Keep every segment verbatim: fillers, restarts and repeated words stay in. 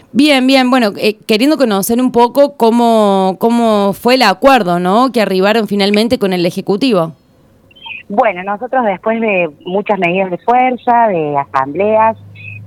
Bien, bien. Bueno, eh, queriendo conocer un poco cómo, cómo fue el acuerdo, ¿no?, que arribaron finalmente con el Ejecutivo. Bueno, nosotros después de muchas medidas de fuerza, de asambleas,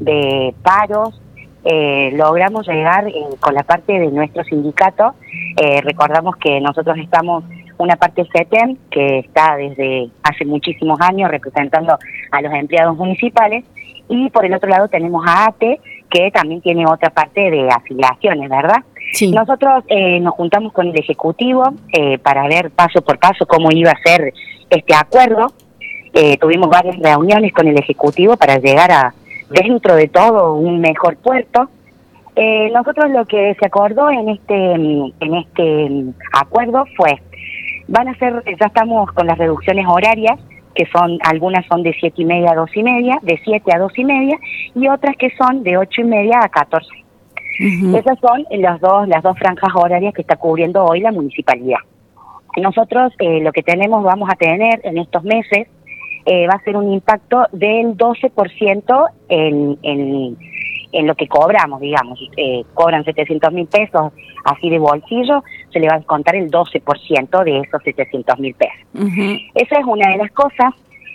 de paros, eh, logramos llegar eh, con la parte de nuestro sindicato. Eh, recordamos que nosotros estamos una parte CETEM, que está desde hace muchísimos años representando a los empleados municipales, y por el otro lado tenemos a ATE, que también tiene otra parte de afiliaciones, ¿verdad? Sí. Nosotros eh, nos juntamos con el Ejecutivo eh, para ver paso por paso cómo iba a ser este acuerdo. Eh, tuvimos varias reuniones con el Ejecutivo para llegar a, dentro de todo, un mejor puerto. Eh, nosotros lo que se acordó en este en este acuerdo fue, van a ser, ya estamos con las reducciones horarias, que son, algunas son de siete y media a dos y media, de siete a dos y media, y otras que son de ocho y media a catorce. Uh-huh. Esas son las dos, las dos franjas horarias que está cubriendo hoy la municipalidad. Nosotros eh, lo que tenemos, vamos a tener en estos meses, eh, va a ser un impacto del doce por ciento en, en, en lo que cobramos, digamos. Eh, cobran setecientos mil pesos así de bolsillo, se le va a descontar el doce por ciento de esos setecientos mil pesos. Uh-huh. Esa es una de las cosas.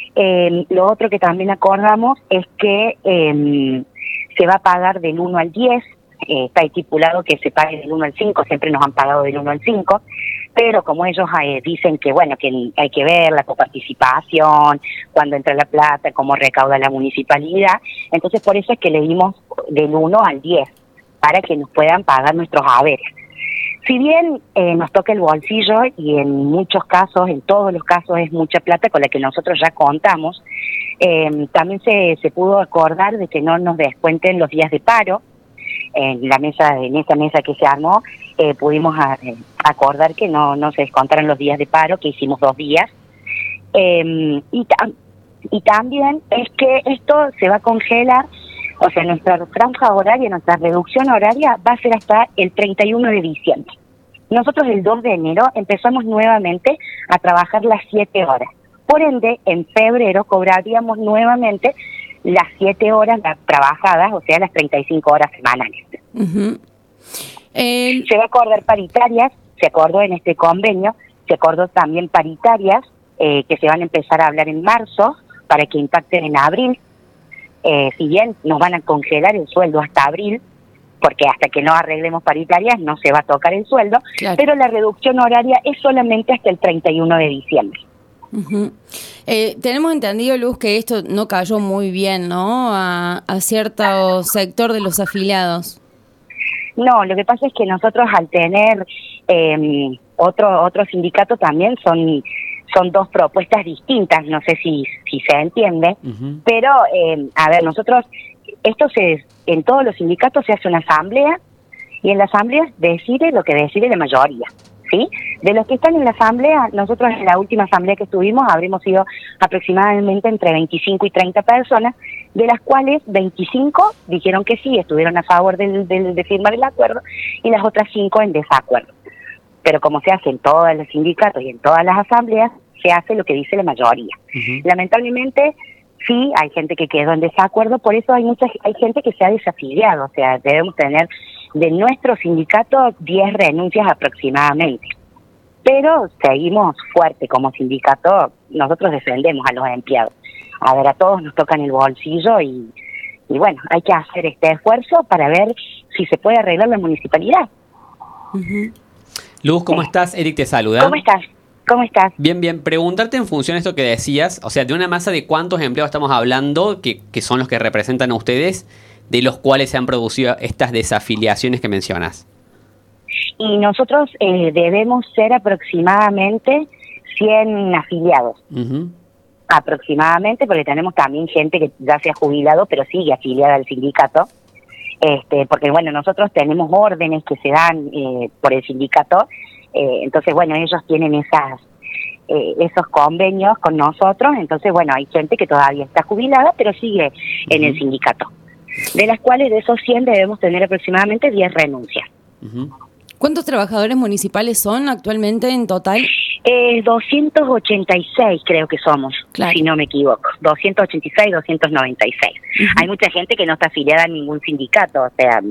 Eh, lo otro que también acordamos es que eh, se va a pagar del uno al diez, eh, está estipulado que se pague del uno al cinco, siempre nos han pagado del uno al cinco, pero como ellos eh, dicen que bueno, que hay que ver la coparticipación, cuando entra la plata, cómo recauda la municipalidad, entonces por eso es que le dimos del uno al diez, para que nos puedan pagar nuestros haberes. Si bien eh, nos toca el bolsillo, y en muchos casos, en todos los casos, es mucha plata con la que nosotros ya contamos, eh, también se, se pudo acordar de que no nos descuenten los días de paro. En la mesa, en esa mesa que se armó, eh, pudimos a, eh, acordar que no, no se descontaran los días de paro, que hicimos dos días. Eh, y, ta- y también es que esto se va a congelar, o sea, nuestra franja horaria, nuestra reducción horaria va a ser hasta el treinta y uno de diciembre. Nosotros el dos de enero empezamos nuevamente a trabajar las siete horas. Por ende, en febrero cobraríamos nuevamente las siete horas trabajadas, o sea, las treinta y cinco horas semanales. Uh-huh. El... Se va a acordar paritarias, se acordó en este convenio, se acordó también paritarias eh, que se van a empezar a hablar en marzo para que impacten en abril. Eh, si bien nos van a congelar el sueldo hasta abril, porque hasta que no arreglemos paritarias no se va a tocar el sueldo, claro, pero la reducción horaria es solamente hasta el treinta y uno de diciembre. Uh-huh. Eh, tenemos entendido, Luz, que esto no cayó muy bien, ¿no?, a, a cierto sector de los afiliados. No, lo que pasa es que nosotros al tener eh, otro otro sindicato también son son dos propuestas distintas, no sé si si se entiende, uh-huh, pero eh, a ver, nosotros, esto se en todos los sindicatos se hace una asamblea, y en la asamblea decide lo que decide la mayoría, ¿sí? De los que están en la asamblea, nosotros en la última asamblea que estuvimos habremos sido aproximadamente entre veinticinco y treinta personas, de las cuales veinticinco dijeron que sí, estuvieron a favor del, del, de firmar el acuerdo, y las otras cinco en desacuerdo. Pero como se hace en todos los sindicatos y en todas las asambleas, se hace lo que dice la mayoría. Uh-huh. Lamentablemente, sí, hay gente que quedó en desacuerdo, por eso hay mucha hay gente que se ha desafiliado, o sea, debemos tener de nuestro sindicato diez renuncias aproximadamente. Pero seguimos fuerte como sindicato, nosotros defendemos a los empleados. A ver, a todos nos tocan el bolsillo y, y bueno, hay que hacer este esfuerzo para ver si se puede arreglar la municipalidad. Uh-huh. Luz, ¿cómo eh. estás? Eric te saluda. ¿Cómo estás? ¿Cómo estás? Bien, bien. Preguntarte en función de esto que decías, o sea, de una masa de cuántos empleados estamos hablando, que, que son los que representan a ustedes, de los cuales se han producido estas desafiliaciones que mencionas. Y nosotros eh, debemos ser aproximadamente cien afiliados. Uh-huh. Aproximadamente, porque tenemos también gente que ya se ha jubilado, pero sigue afiliada al sindicato. Este, porque bueno, nosotros tenemos órdenes que se dan eh, por el sindicato, eh, entonces bueno, ellos tienen esas eh, esos convenios con nosotros, entonces bueno, hay gente que todavía está jubilada, pero sigue uh-huh. en el sindicato, de las cuales de esos cien debemos tener aproximadamente diez renuncias. Uh-huh. ¿Cuántos trabajadores municipales son actualmente en total? Eh, doscientos ochenta y seis creo que somos, claro, si no me equivoco. doscientos ochenta y seis, doscientos noventa y seis. Uh-huh. Hay mucha gente que no está afiliada a ningún sindicato, o sea,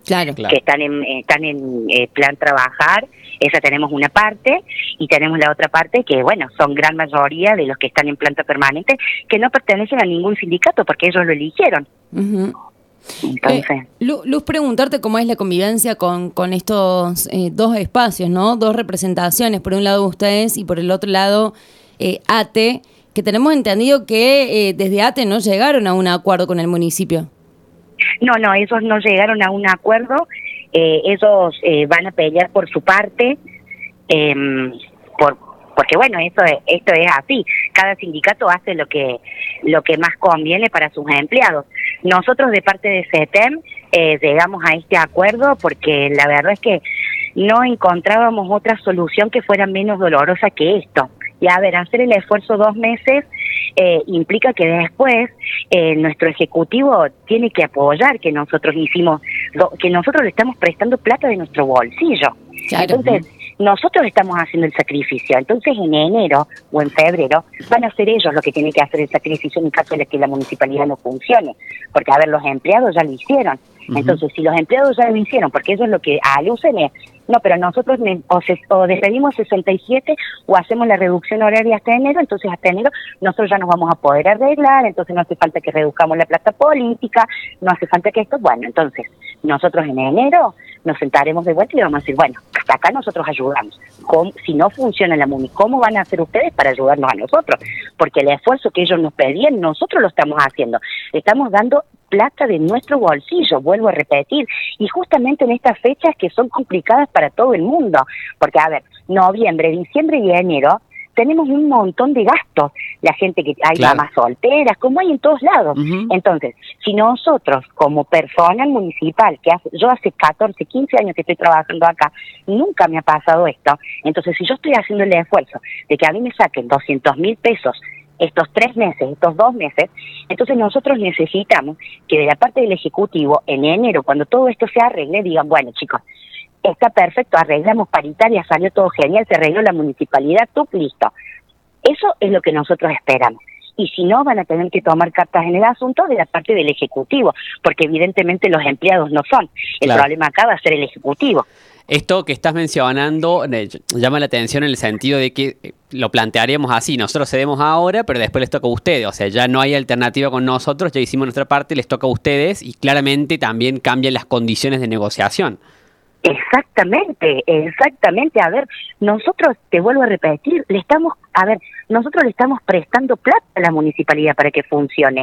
Claro, que están en, están en eh, plan trabajar. Esa tenemos una parte, y tenemos la otra parte que, bueno, son gran mayoría de los que están en planta permanente, que no pertenecen a ningún sindicato porque ellos lo eligieron. Uh-huh. Entonces, eh, Luz, Luz, preguntarte cómo es la convivencia con, con estos eh, dos espacios, ¿no? Dos representaciones, por un lado ustedes y por el otro lado eh, ATE, que tenemos entendido que eh, desde ATE no llegaron a un acuerdo con el municipio. No, no, ellos no llegaron a un acuerdo, eh, ellos eh, van a pelear por su parte, eh, por porque bueno, eso es, esto es así, cada sindicato hace lo que lo que más conviene para sus empleados. Nosotros de parte de CETEM eh, llegamos a este acuerdo porque la verdad es que no encontrábamos otra solución que fuera menos dolorosa que esto. Y a ver, hacer el esfuerzo dos meses eh, implica que después eh, nuestro ejecutivo tiene que apoyar que nosotros hicimos, que nosotros le estamos prestando plata de nuestro bolsillo. Claro. Entonces, nosotros estamos haciendo el sacrificio. Entonces, en enero o en febrero van a ser ellos los que tienen que hacer el sacrificio en caso de que la municipalidad no funcione. Porque, a ver, los empleados ya lo hicieron. Uh-huh. Entonces, si los empleados ya lo hicieron, porque eso es lo que alucen es, no, pero nosotros ne- o, se- o despedimos sesenta y siete o hacemos la reducción horaria hasta enero, entonces hasta enero nosotros ya nos vamos a poder arreglar, entonces no hace falta que reduzcamos la plata política, no hace falta que esto, bueno, entonces nosotros en enero nos sentaremos de vuelta y le vamos a decir, bueno, hasta acá nosotros ayudamos. ¿Cómo, si no funciona la MUNI, ¿cómo van a hacer ustedes para ayudarnos a nosotros? Porque el esfuerzo que ellos nos pedían, nosotros lo estamos haciendo. Estamos dando plata de nuestro bolsillo, vuelvo a repetir, y justamente en estas fechas que son complicadas para todo el mundo, porque a ver, noviembre, diciembre y enero tenemos un montón de gastos, la gente que hay claro. mamás solteras, como hay en todos lados. Uh-huh. Entonces, si nosotros como personal municipal, que hace, yo hace catorce, quince años que estoy trabajando acá, nunca me ha pasado esto, entonces si yo estoy haciendo el esfuerzo de que a mí me saquen doscientos mil pesos estos tres meses, estos dos meses, entonces nosotros necesitamos que de la parte del Ejecutivo, en enero, cuando todo esto se arregle, digan, bueno chicos, está perfecto, arreglamos paritaria, salió todo genial, se arregló la municipalidad, tú, listo. Eso es lo que nosotros esperamos. Y si no, van a tener que tomar cartas en el asunto de la parte del Ejecutivo, porque evidentemente los empleados no son. El claro. problema acá va a ser el Ejecutivo. Esto que estás mencionando eh, llama la atención en el sentido de que eh, lo plantearíamos así, nosotros cedemos ahora, pero después les toca a ustedes, o sea, ya no hay alternativa con nosotros, ya hicimos nuestra parte, les toca a ustedes y claramente también cambian las condiciones de negociación. Exactamente, exactamente. A ver, nosotros, te vuelvo a repetir, le estamos, a ver, nosotros le estamos prestando plata a la municipalidad para que funcione.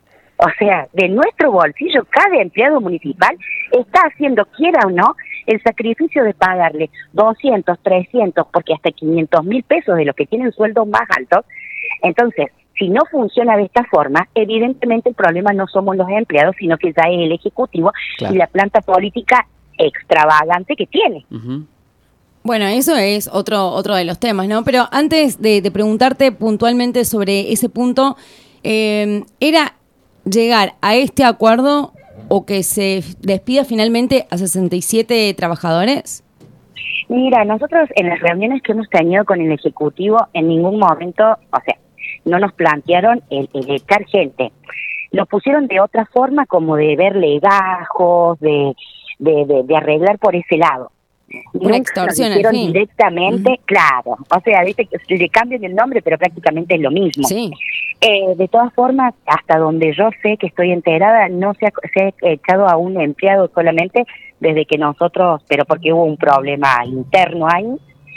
O sea, de nuestro bolsillo, cada empleado municipal está haciendo, quiera o no, el sacrificio de pagarle doscientos, trescientos, porque hasta quinientos mil pesos de los que tienen sueldos más altos. Entonces, si no funciona de esta forma, evidentemente el problema no somos los empleados, sino que ya es el Ejecutivo claro. y la planta política extravagante que tiene. Uh-huh. Bueno, eso es otro otro de los temas, ¿no? Pero antes de, de preguntarte puntualmente sobre ese punto, eh, ¿era llegar a este acuerdo o que se despida finalmente a sesenta y siete trabajadores? Mira, nosotros en las reuniones que hemos tenido con el Ejecutivo, en ningún momento, o sea, no nos plantearon el, el echar gente. Lo pusieron de otra forma, como de ver legajos, de De, de, de arreglar por ese lado. Una extorsión, lo hicieron en fin. directamente, uh-huh. claro. O sea, viste que le cambian el nombre, pero prácticamente es lo mismo. Sí. Eh, de todas formas, hasta donde yo sé que estoy enterada, no se ha, se ha echado a un empleado solamente desde que nosotros, pero porque hubo un problema interno ahí,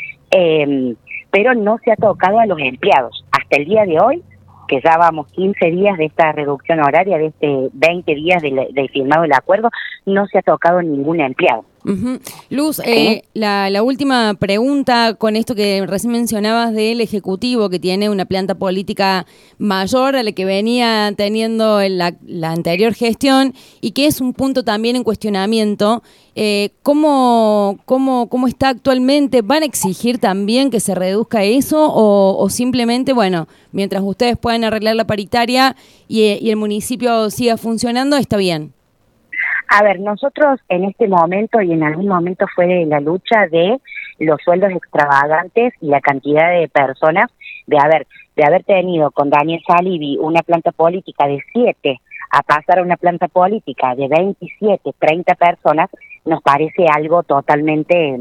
eh, pero no se ha tocado a los empleados. Hasta el día de hoy, que ya vamos quince días de esta reducción horaria, de este veinte días de, de firmado el acuerdo, no se ha tocado ningún empleado. Uh-huh. Luz, eh, la, la última pregunta con esto que recién mencionabas del Ejecutivo, que tiene una planta política mayor a la que venía teniendo en la, la anterior gestión y que es un punto también en cuestionamiento. Eh, ¿cómo, cómo, ¿Cómo está actualmente? ¿Van a exigir también que se reduzca eso o, o simplemente, bueno, mientras ustedes puedan arreglar la paritaria y, y el municipio siga funcionando, está bien? A ver, nosotros en este momento y en algún momento fue la lucha de los sueldos extravagantes y la cantidad de personas, de haber, de haber tenido con Daniel Salivi una planta política de siete a pasar a una planta política de veintisiete, treinta personas, nos parece algo totalmente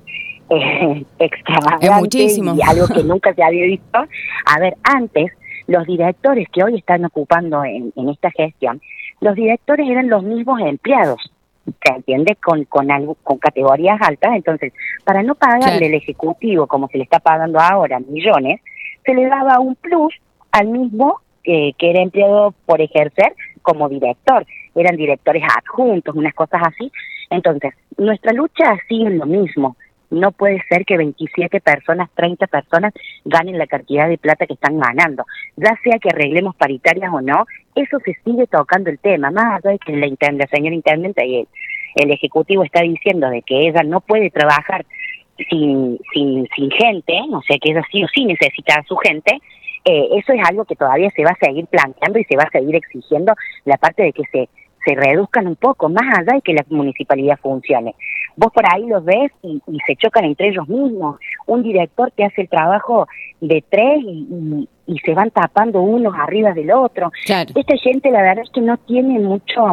eh, extravagante. Es muchísimo. Y algo que nunca se había visto. A ver, antes, los directores que hoy están ocupando en, en esta gestión, los directores eran los mismos empleados, ¿se entiende? Con, con, algo, con categorías altas. Entonces, para no pagarle claro. el ejecutivo como se le está pagando ahora millones, se le daba un plus al mismo eh, que era empleado por ejercer como director. Eran directores adjuntos, unas cosas así. Entonces, nuestra lucha sigue lo mismo. No puede ser que veintisiete personas, treinta personas ganen la cantidad de plata que están ganando. Ya sea que arreglemos paritarias o no, eso se sigue tocando el tema. Más allá de que la, la señora intendente y el, el ejecutivo está diciendo de que ella no puede trabajar sin, sin, sin gente, o sea que ella sí o sí necesita a su gente, eh, eso es algo que todavía se va a seguir planteando y se va a seguir exigiendo, la parte de que se se reduzcan un poco, más allá de que la municipalidad funcione. Vos por ahí los ves y, y se chocan entre ellos mismos. Un director que hace el trabajo de tres y, y, y se van tapando unos arriba del otro. Claro. Esta gente la verdad es que no tiene mucho,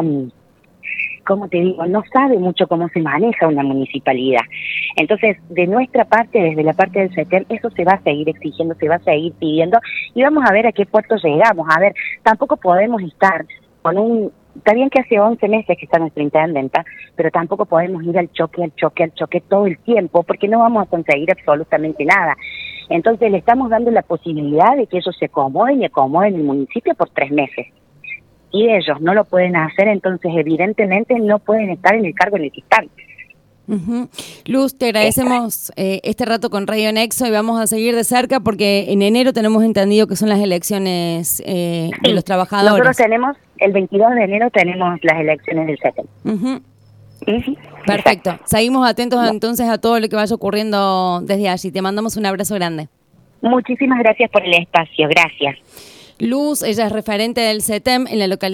¿cómo te digo? No sabe mucho cómo se maneja una municipalidad. Entonces, de nuestra parte, desde la parte del SETEM, eso se va a seguir exigiendo, se va a seguir pidiendo y vamos a ver a qué puerto llegamos. A ver, tampoco podemos estar con un... Está bien que hace once meses que está nuestra intendenta, pero tampoco podemos ir al choque, al choque, al choque todo el tiempo, porque no vamos a conseguir absolutamente nada. Entonces le estamos dando la posibilidad de que ellos se acomoden y acomoden el municipio por tres meses. Y ellos no lo pueden hacer, entonces evidentemente no pueden estar en el cargo en el que están. Uh-huh. Luz, te agradecemos eh, este rato con Radio Nexo y vamos a seguir de cerca porque en enero tenemos entendido que son las elecciones eh, sí, de los trabajadores. Nosotros tenemos, el veintidós de enero tenemos las elecciones del SETEM. Uh-huh. Uh-huh. Perfecto. Exacto. Seguimos atentos no. entonces a todo lo que vaya ocurriendo desde allí. Te mandamos un abrazo grande. Muchísimas gracias por el espacio. Gracias. Luz, ella es referente del SETEM en la localidad